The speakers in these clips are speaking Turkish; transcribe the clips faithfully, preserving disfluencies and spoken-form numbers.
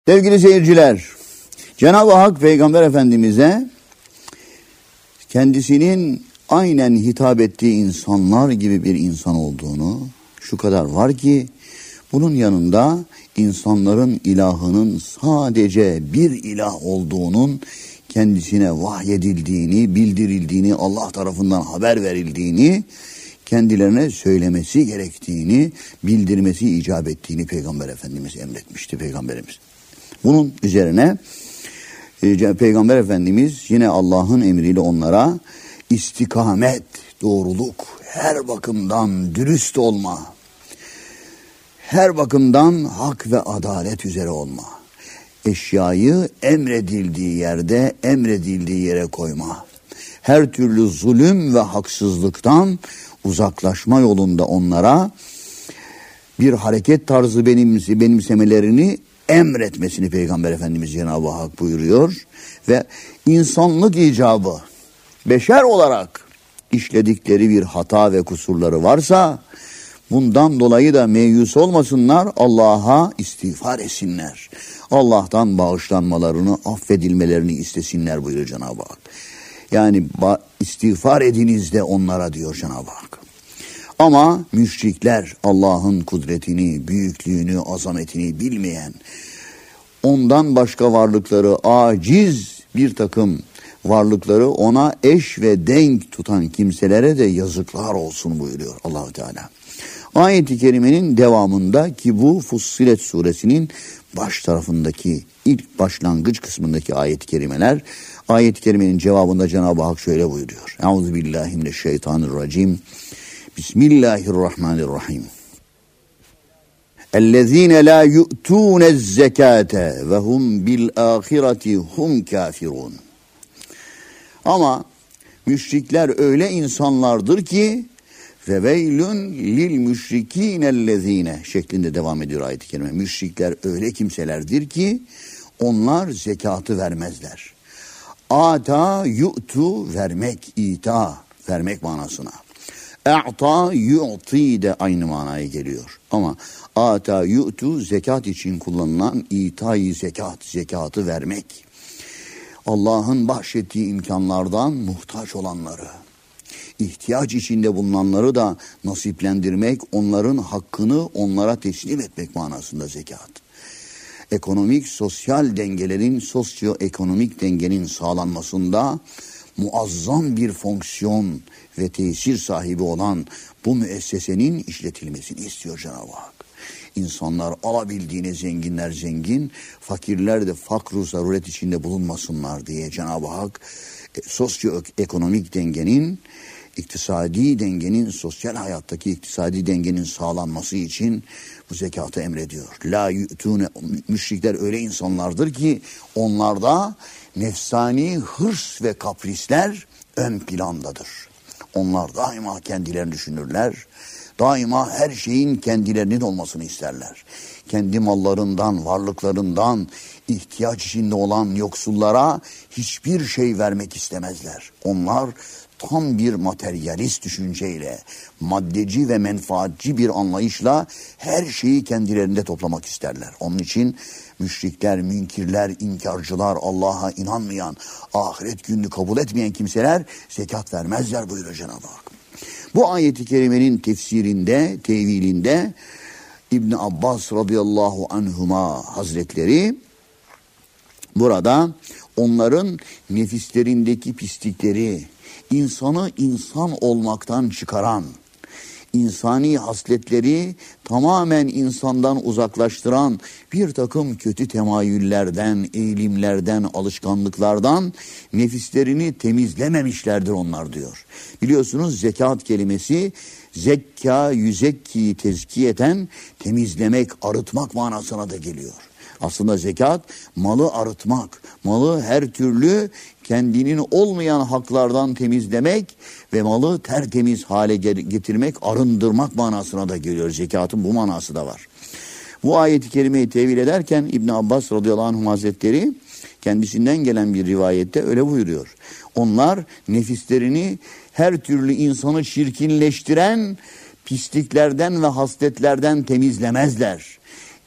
Sevgili seyirciler, Cenab-ı Hak Peygamber Efendimiz'e kendisinin aynen hitap ettiği insanlar gibi bir insan olduğunu, şu kadar var ki bunun yanında insanların ilahının sadece bir ilah olduğunun kendisine vahyedildiğini, bildirildiğini, Allah tarafından haber verildiğini, kendilerine söylemesi gerektiğini, bildirmesi icap ettiğini Peygamber Efendimiz emretmişti Peygamberimiz. Bunun üzerine e, Peygamber Efendimiz yine Allah'ın emriyle onlara istikamet, doğruluk, her bakımdan dürüst olma, her bakımdan hak ve adalet üzere olma, eşyayı emredildiği yerde emredildiği yere koyma, her türlü zulüm ve haksızlıktan uzaklaşma yolunda onlara bir hareket tarzı benimse, benimsemelerini emretmesini Peygamber Efendimiz Cenab-ı Hak buyuruyor ve insanlık icabı beşer olarak işledikleri bir hata ve kusurları varsa bundan dolayı da meyus olmasınlar, Allah'a istiğfar etsinler. Allah'tan bağışlanmalarını, affedilmelerini istesinler buyuruyor Cenab-ı Hak. Yani istiğfar ediniz de onlara diyor Cenab-ı Hak. Ama müşrikler Allah'ın kudretini, büyüklüğünü, azametini bilmeyen, ondan başka varlıkları aciz bir takım varlıkları ona eş ve denk tutan kimselere de yazıklar olsun buyuruyor Allah-u Teala. Ayet-i kerimenin devamında ki bu Fussilet suresinin baş tarafındaki ilk başlangıç kısmındaki ayet-i kerimeler, ayet-i kerimenin cevabında Cenab-ı Hak şöyle buyuruyor. Euzubillahimineşşeytanirracim. Bismillahirrahmanirrahim. Ellezine la yu'tunez zekate ve hum bil ahireti hum kafirun. Ama müşrikler öyle insanlardır ki ve veylün lil müşrikinellezine şeklinde devam ediyor ayet-i kerime. Müşrikler öyle kimselerdir ki onlar zekatı vermezler. Ata yu'tu vermek, ita vermek manasına. E'ta yu'ti de aynı manaya geliyor. Ama ata yu'tu zekat için kullanılan itayı zekat, zekatı vermek. Allah'ın bahşettiği imkanlardan muhtaç olanları, ihtiyaç içinde bulunanları da nasiplendirmek, onların hakkını onlara teslim etmek manasında zekat. Ekonomik, sosyal dengelerin, sosyoekonomik dengenin sağlanmasında muazzam bir fonksiyon ve tesir sahibi olan bu müessesenin işletilmesini istiyor Cenab-ı Hak. İnsanlar alabildiğine zenginler zengin, fakirler de fakr-ı zaruret içinde bulunmasınlar diye Cenab-ı Hak e, sosyoekonomik dengenin, iktisadi dengenin, sosyal hayattaki iktisadi dengenin sağlanması için bu zekatı emrediyor. La yu'tune, müşrikler öyle insanlardır ki onlarda nefsani hırs ve kaprisler ön plandadır. Onlar daima kendilerini düşünürler. Daima her şeyin kendilerinin olmasını isterler. Kendi mallarından, varlıklarından ihtiyaç içinde olan yoksullara hiçbir şey vermek istemezler. Onlar tam bir materyalist düşünceyle, maddeci ve menfaatçi bir anlayışla her şeyi kendilerinde toplamak isterler. Onun için müşrikler, münkirler, inkarcılar, Allah'a inanmayan, ahiret gününü kabul etmeyen kimseler zekat vermezler buyuruyor Cenab-ı Hak. Bu ayeti kerimenin tefsirinde, tevilinde İbn Abbas radıyallahu anhuma hazretleri burada onların nefislerindeki pislikleri, insanı insan olmaktan çıkaran, insani hasletleri tamamen insandan uzaklaştıran bir takım kötü temayüllerden, eğilimlerden, alışkanlıklardan nefislerini temizlememişlerdir onlar diyor. Biliyorsunuz zekat kelimesi zekka, yüzekki tezkiyeten temizlemek, arıtmak manasına da geliyor. Aslında zekat malı arıtmak, malı her türlü kendinin olmayan haklardan temizlemek ve malı tertemiz hale getirmek, arındırmak manasına da geliyor. Zekatın bu manası da var. Bu ayeti kerimeyi tevil ederken İbn Abbas radıyallahu anh hazretleri kendisinden gelen bir rivayette öyle buyuruyor. Onlar nefislerini her türlü insanı çirkinleştiren pisliklerden ve hasletlerden temizlemezler.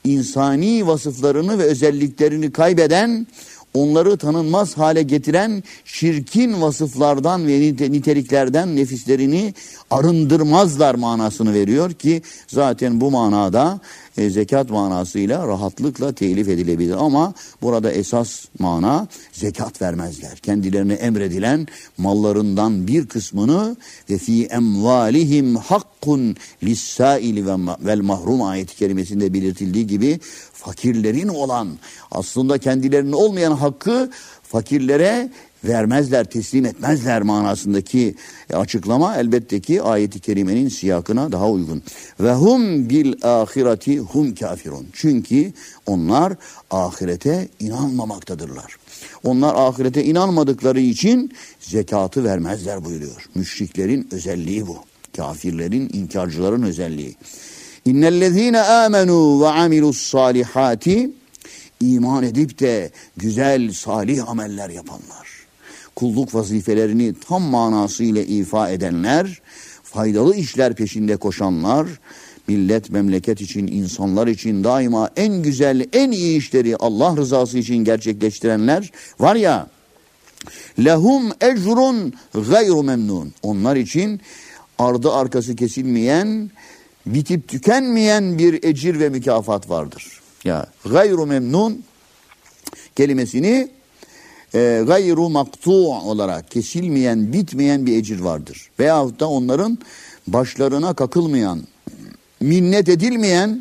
insani vasıflarını ve özelliklerini kaybeden, onları tanınmaz hale getiren şirkin vasıflardan ve niteliklerden nefislerini arındırmazlar manasını veriyor ki zaten bu manada e, zekat manasıyla rahatlıkla telif edilebilir. Ama burada esas mana zekat vermezler. Kendilerine emredilen mallarından bir kısmını ve fi emvalihim hakkun lissaili vel mahrum ayet-i kerimesinde belirtildiği gibi fakirlerin olan, aslında kendilerinin olmayan hakkı fakirlere vermezler, teslim etmezler manasındaki açıklama elbette ki ayet-i kerimenin siyakına daha uygun. Ve hum bil ahireti hum kafirun. Çünkü onlar ahirete inanmamaktadırlar. Onlar ahirete inanmadıkları için zekatı vermezler buyuruyor. Müşriklerin özelliği bu. Kafirlerin, inkarcıların özelliği. İnnellezîne âmenû ve amilussâlihâti, iman edip de güzel, salih ameller yapanlar, kulluk vazifelerini tam manasıyla ifa edenler, faydalı işler peşinde koşanlar, millet, memleket için, insanlar için daima en güzel, en iyi işleri Allah rızası için gerçekleştirenler var ya, lehum ecrun gayru memnun. Onlar için ardı arkası kesilmeyen, bitip tükenmeyen bir ecir ve mükafat vardır. Ya gayru memnun kelimesini e, gayru maktu olarak kesilmeyen, bitmeyen bir ecir vardır. Veyahut da onların başlarına kakılmayan, minnet edilmeyen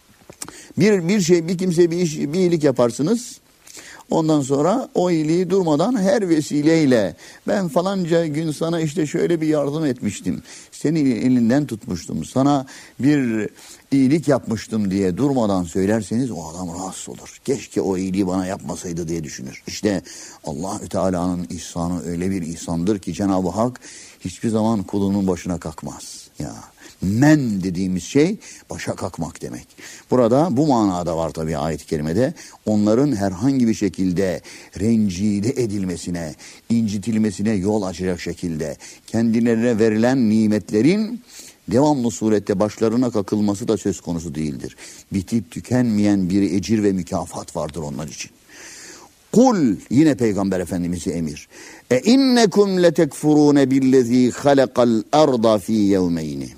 bir bir şey, bir kimseye bir iş, bir iyilik yaparsınız. Ondan sonra o iyiliği durmadan her vesileyle ben falanca gün sana işte şöyle bir yardım etmiştim. Senin elinden tutmuştum. Sana bir iyilik yapmıştım diye durmadan söylerseniz o adam rahatsız olur. Keşke o iyiliği bana yapmasaydı diye düşünür. İşte Allahü Teala'nın ihsanı öyle bir ihsandır ki Cenab-ı Hak hiçbir zaman kulunun başına kalkmaz. Ya men dediğimiz şey başa kalkmak demek. Burada bu manada var tabii ayet-i kerimede. Onların herhangi bir şekilde rencide edilmesine, incitilmesine yol açacak şekilde kendilerine verilen nimetlerin devamlı surette başlarına kakılması da söz konusu değildir. Bitip tükenmeyen bir ecir ve mükafat vardır onlar için. Kul, yine Peygamber Efendimiz'e emir. E innekum letekfurune billezî halakal arda fî yevmeyni.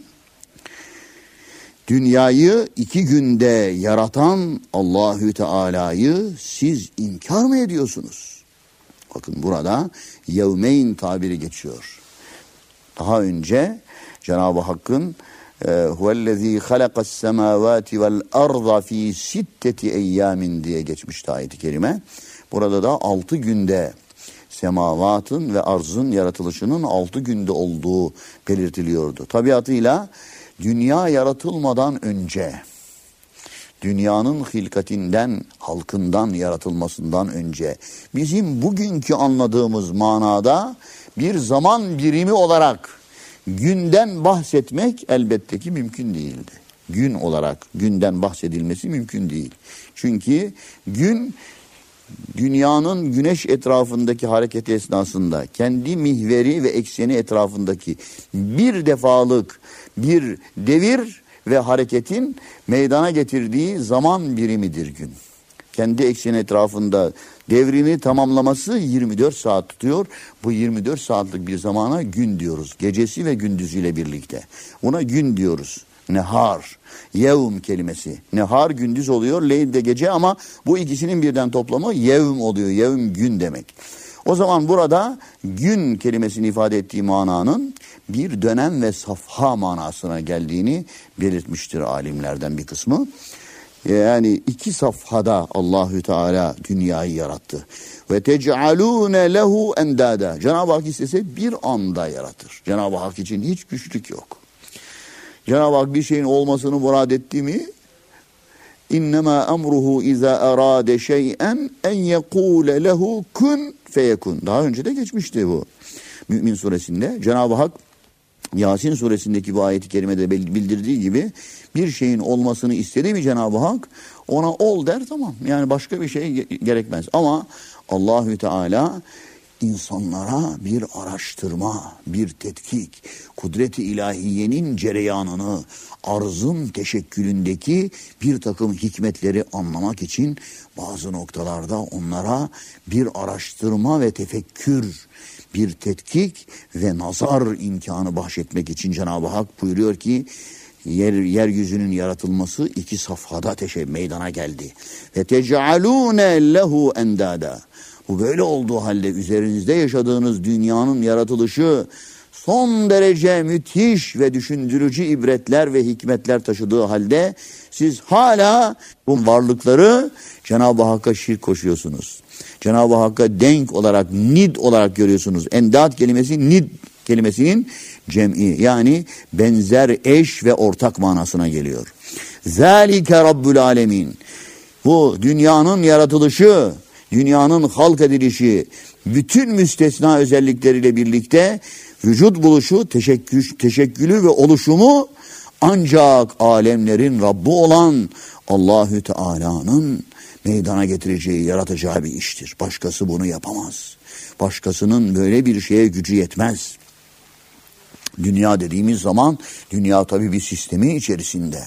Dünyayı iki günde yaratan Allahü Teala'yı siz inkar mı ediyorsunuz? Bakın burada yevmeyn tabiri geçiyor. Daha önce Cenab-ı Hakk'ın huvellezî halakas semâvâti vel arda fî sitteti eyyâmin diye geçmişti ayet-i kerime. Burada da altı günde semavatın ve arzın yaratılışının altı günde olduğu belirtiliyordu. Tabiatıyla dünya yaratılmadan önce, dünyanın hilkatinden, halkından yaratılmasından önce, bizim bugünkü anladığımız manada bir zaman birimi olarak günden bahsetmek elbette ki mümkün değildi. Gün olarak günden bahsedilmesi mümkün değil. Çünkü gün, dünyanın güneş etrafındaki hareketi esnasında kendi mihveri ve ekseni etrafındaki bir defalık bir devir ve hareketin meydana getirdiği zaman birimidir gün. Kendi ekseni etrafında devrini tamamlaması yirmi dört saat tutuyor. Bu yirmi dört saatlik bir zamana gün diyoruz. Gecesi ve gündüzüyle birlikte. Buna gün diyoruz. Nehar, yevm kelimesi. Nehar gündüz oluyor, leyl de gece ama bu ikisinin birden toplamı yevm oluyor. Yevm gün demek. O zaman burada gün kelimesini ifade ettiği mananın bir dönem ve safha manasına geldiğini belirtmiştir alimlerden bir kısmı. Yani iki safhada Allahü Teala dünyayı yarattı. Ve tec'alûne lehu endâda. Cenab-ı Hak istese bir anda yaratır. Cenab-ı Hak için hiç güçlük yok. Cenab-ı Hak bir şeyin olmasını murad etti mi? İnnemâ emruhu izâ erâde şey'en en yekûle lehu kun feyekun. Daha önce de geçmişti bu. Mü'min suresinde Cenab-ı Hak Yasin suresindeki bu ayet-i kerimede bildirdiği gibi bir şeyin olmasını istedi mi Cenab-ı Hak ona ol der, tamam. Yani başka bir şey gerekmez. Ama Allahü Teala insanlara bir araştırma, bir tetkik, kudret-i ilahiyenin cereyanını, arzın teşekkülündeki bir takım hikmetleri anlamak için bazı noktalarda onlara bir araştırma ve tefekkür, bir tetkik ve nazar imkanı bahşetmek için Cenab-ı Hak buyuruyor ki, Yer, yeryüzünün yaratılması iki safhada teşe meydana geldi. Ve tec'alûne lehu endâdâ. Bu böyle olduğu halde üzerinizde yaşadığınız dünyanın yaratılışı son derece müthiş ve düşündürücü ibretler ve hikmetler taşıdığı halde siz hala bu varlıkları Cenab-ı Hakk'a şirk koşuyorsunuz. Cenab-ı Hakk'a denk olarak, nid olarak görüyorsunuz. Endad kelimesi nid kelimesinin cem'i, yani benzer, eş ve ortak manasına geliyor. Zalike Rabbul Alemin. Bu dünyanın yaratılışı, dünyanın halk edilişi, bütün müstesna özellikleriyle birlikte vücut buluşu, teşekkül, teşekkülü ve oluşumu ancak alemlerin Rabbi olan Allahü Teala'nın meydana getireceği, yaratacağı bir iştir. Başkası bunu yapamaz. Başkasının böyle bir şeye gücü yetmez. Dünya dediğimiz zaman, dünya tabii bir sistemi içerisinde.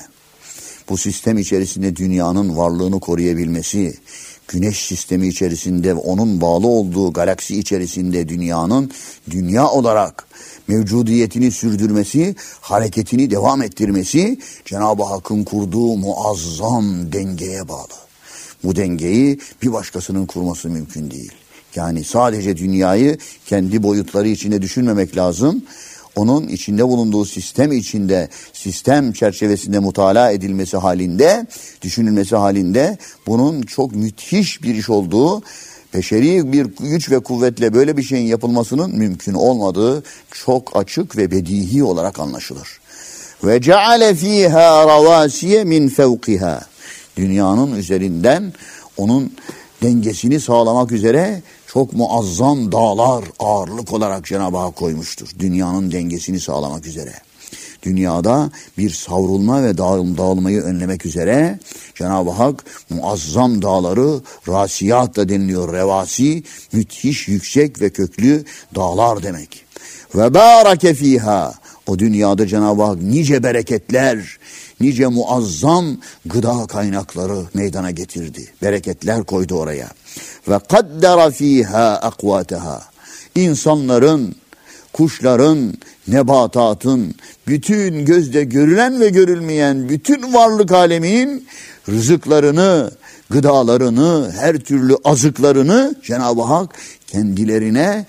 Bu sistem içerisinde dünyanın varlığını koruyabilmesi, güneş sistemi içerisinde, onun bağlı olduğu galaksi içerisinde dünyanın dünya olarak mevcudiyetini sürdürmesi, hareketini devam ettirmesi, Cenab-ı Hakk'ın kurduğu muazzam dengeye bağlı. Bu dengeyi bir başkasının kurması mümkün değil. Yani sadece dünyayı kendi boyutları içinde düşünmemek lazım. Onun içinde bulunduğu sistem içinde, sistem çerçevesinde mutala edilmesi halinde, düşünülmesi halinde bunun çok müthiş bir iş olduğu, beşeri bir güç ve kuvvetle böyle bir şeyin yapılmasının mümkün olmadığı çok açık ve bedihi olarak anlaşılır. Ve ceale fiha ravasiye min fevkiha. Dünyanın üzerinden onun dengesini sağlamak üzere çok muazzam dağlar ağırlık olarak Cenab-ı Hak koymuştur. Dünyanın dengesini sağlamak üzere. Dünyada bir savrulma ve dağıl- dağılmayı önlemek üzere Cenab-ı Hak muazzam dağları, rasiyat da deniliyor, revasi, müthiş yüksek ve köklü dağlar demek. Ve barake fiha. O dünyada Cenab-ı Hak nice bereketler, nice muazzam gıda kaynakları meydana getirdi. Bereketler koydu oraya. Ve kaddara fiha akvataha. İnsanların, kuşların, nebatatın, bütün gözde görülen ve görülmeyen bütün varlık aleminin rızıklarını, gıdalarını, her türlü azıklarını Cenab-ı Hak kendilerine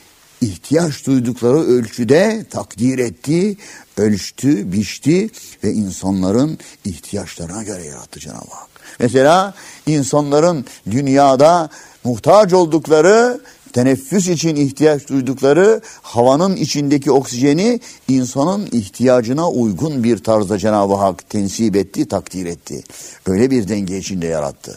ihtiyaç duydukları ölçüde takdir etti, ölçtü, biçti ve insanların ihtiyaçlarına göre yarattı Cenab-ı Hak. Mesela insanların dünyada muhtaç oldukları, teneffüs için ihtiyaç duydukları havanın içindeki oksijeni insanın ihtiyacına uygun bir tarzda Cenab-ı Hak tensip etti, takdir etti. Öyle bir denge içinde yarattı.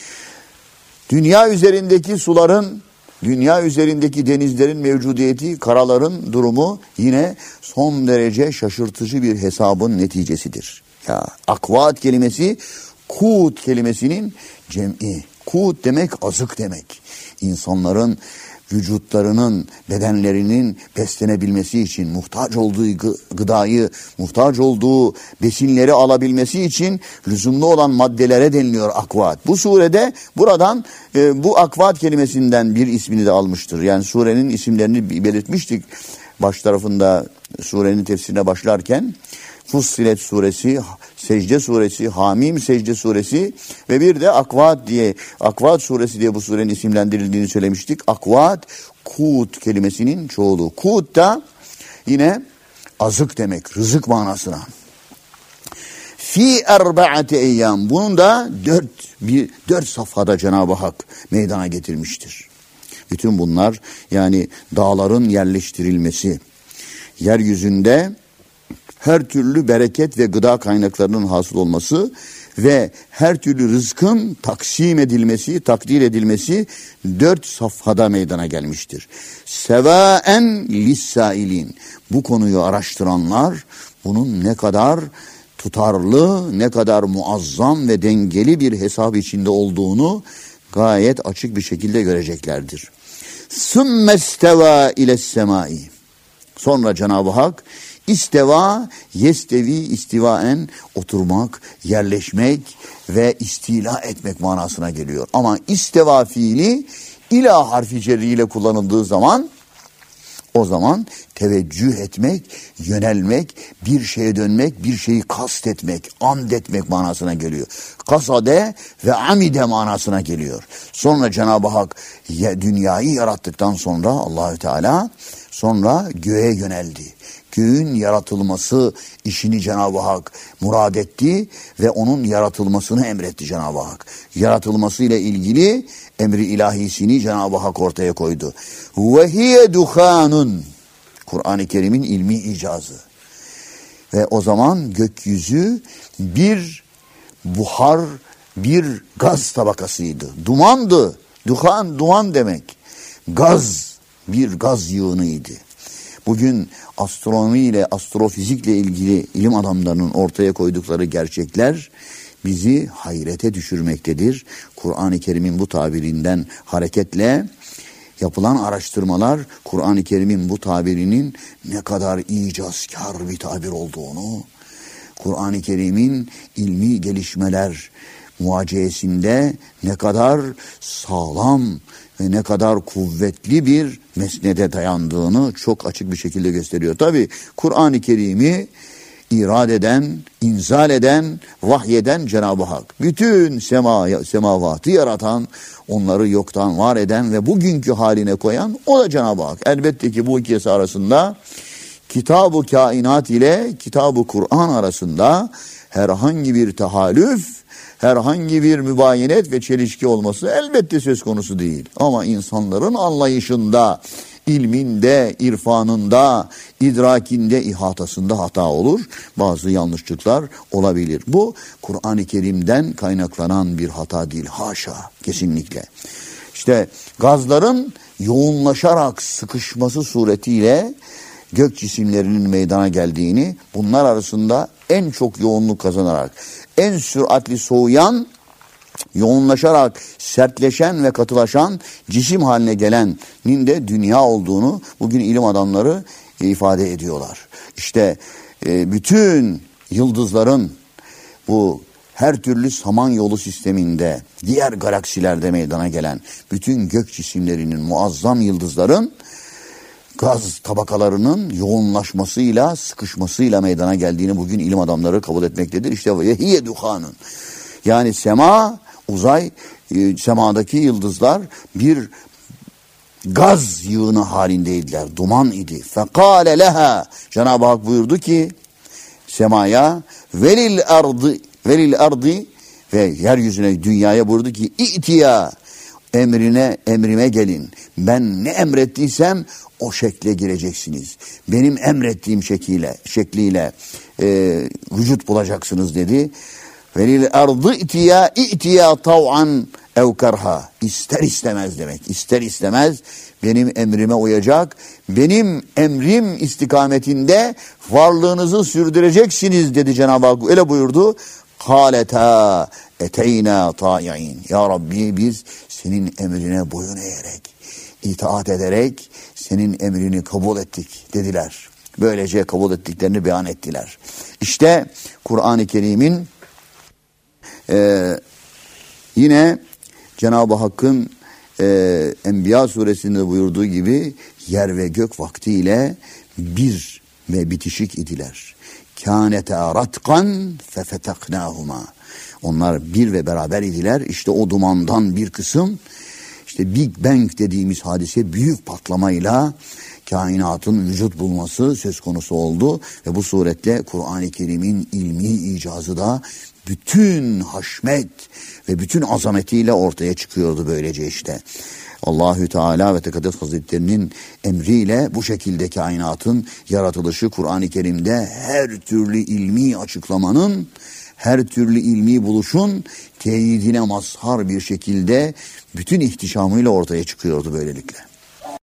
Dünya üzerindeki suların, dünya üzerindeki denizlerin mevcudiyeti, karaların durumu yine son derece şaşırtıcı bir hesabın neticesidir. Ya, akvat kelimesi kut kelimesinin cem'i. Kut demek azık demek. İnsanların vücutlarının, bedenlerinin beslenebilmesi için, muhtaç olduğu gıdayı, muhtaç olduğu besinleri alabilmesi için lüzumlu olan maddelere deniliyor akvat. Bu surede buradan e, bu akvat kelimesinden bir ismini de almıştır. Yani surenin isimlerini belirtmiştik baş tarafında surenin tefsirine başlarken. Fussilet suresi, Secde suresi, Hamim Secde suresi ve bir de Akvat diye, Akvat suresi diye bu surenin isimlendirildiğini söylemiştik. Akvat, kut kelimesinin çoğulu. Kut da yine azık demek, rızık manasına. Fi erbaate eyyam. Bunun da dört, bir, dört safhada Cenab-ı Hak meydana getirmiştir. Bütün bunlar yani dağların yerleştirilmesi, yeryüzünde her türlü bereket ve gıda kaynaklarının hasıl olması ve her türlü rızkın taksim edilmesi, takdir edilmesi dört safhada meydana gelmiştir. Sevaen lissailin. Bu konuyu araştıranlar bunun ne kadar tutarlı, ne kadar muazzam ve dengeli bir hesap içinde olduğunu gayet açık bir şekilde göreceklerdir. Sümme isteva iles semai. Sonra Cenab-ı Hak isteva, yestevi istivaen oturmak, yerleşmek ve istila etmek manasına geliyor. Ama isteva fiili ila harfi cerriyle kullanıldığı zaman o zaman teveccüh etmek, yönelmek, bir şeye dönmek, bir şeyi kastetmek, amd etmek manasına geliyor. Kasade ve amide manasına geliyor. Sonra Cenab-ı Hak dünyayı yarattıktan sonra Allahü Teala sonra göğe yöneldi. Göğün yaratılması işini Cenab-ı Hak murad etti ve onun yaratılmasını emretti Cenab-ı Hak. Yaratılmasıyla ilgili emri ilahisini Cenab-ı Hak ortaya koydu. Ve hiye duhanun. Kur'an-ı Kerim'in ilmi icazı. Ve o zaman gökyüzü bir buhar, bir gaz tabakasıydı. Dumandı. Duhan, duman demek. Gaz, bir gaz yığınıydı. Bugün astronomi ile astrofizikle ilgili ilim adamlarının ortaya koydukları gerçekler bizi hayrete düşürmektedir. Kur'an-ı Kerim'in bu tabirinden hareketle yapılan araştırmalar Kur'an-ı Kerim'in bu tabirinin ne kadar icazkar bir tabir olduğunu, Kur'an-ı Kerim'in ilmi gelişmeler muaciyesinde ne kadar sağlam ve ne kadar kuvvetli bir mesnede dayandığını çok açık bir şekilde gösteriyor. Tabi Kur'an-ı Kerim'i irad eden, inzal eden, vahyeden Cenab-ı Hak. Bütün sema, semavatı yaratan, onları yoktan var eden ve bugünkü haline koyan o da Cenab-ı Hak. Elbette ki bu ikisi arasında Kitab-ı Kainat ile Kitab-ı Kur'an arasında herhangi bir tehalüf, herhangi bir mübayenet ve çelişki olması elbette söz konusu değil. Ama insanların anlayışında, ilminde, irfanında, idrakinde, ihatasında hata olur. Bazı yanlışlıklar olabilir. Bu Kur'an-ı Kerim'den kaynaklanan bir hata değil. Haşa, kesinlikle. İşte gazların yoğunlaşarak sıkışması suretiyle gök cisimlerinin meydana geldiğini, bunlar arasında en çok yoğunluk kazanarak, en süratli soğuyan, yoğunlaşarak sertleşen ve katılaşan cisim haline gelenin de dünya olduğunu bugün ilim adamları ifade ediyorlar. İşte e, bütün yıldızların bu her türlü samanyolu sisteminde, diğer galaksilerde meydana gelen bütün gök cisimlerinin, muazzam yıldızların gaz tabakalarının yoğunlaşmasıyla, sıkışmasıyla meydana geldiğini bugün ilim adamları kabul etmektedir. İşte vehiye duhanun. Yani sema, uzay, e, semadaki yıldızlar bir gaz yığını halindeydiler. Duman idi. Fekale leha. Cenab-ı Hak buyurdu ki semaya velil ardı velil ardı ve yeryüzüne, dünyaya buyurdu ki İ'tiya, emrine emrime gelin. Ben ne emrettiysem o şekle gireceksiniz. Benim emrettiğim şekliyle şekliyle e, vücut bulacaksınız dedi. Velil ardı itiya itiya tav'an ev karha. İster istemez demek. İster istemez benim emrime uyacak. Benim emrim istikametinde varlığınızı sürdüreceksiniz dedi Cenab-ı Hak. Öyle buyurdu. Haleta eteyna ta'i'in. Ya Rabbi biz senin emrine boyun eğerek, itaat ederek senin emrini kabul ettik dediler. Böylece kabul ettiklerini beyan ettiler. İşte Kur'an-ı Kerim'in Ee, yine Cenab-ı Hakk'ın e, Enbiya suresinde buyurduğu gibi yer ve gök vaktiyle bir ve bitişik idiler. Kânete ratkan fefeteknâhuma. Onlar bir ve beraber idiler. İşte o dumandan bir kısım, işte Big Bang dediğimiz hadise büyük patlamayla kainatın vücut bulması söz konusu oldu. Ve bu suretle Kur'an-ı Kerim'in ilmi icazı da bütün haşmet ve bütün azametiyle ortaya çıkıyordu böylece işte. Allahü Teala ve Tekaddes Hazretleri'nin emriyle bu şekilde kainatın yaratılışı Kur'an-ı Kerim'de her türlü ilmi açıklamanın, her türlü ilmi buluşun teyidine mazhar bir şekilde bütün ihtişamıyla ortaya çıkıyordu böylelikle.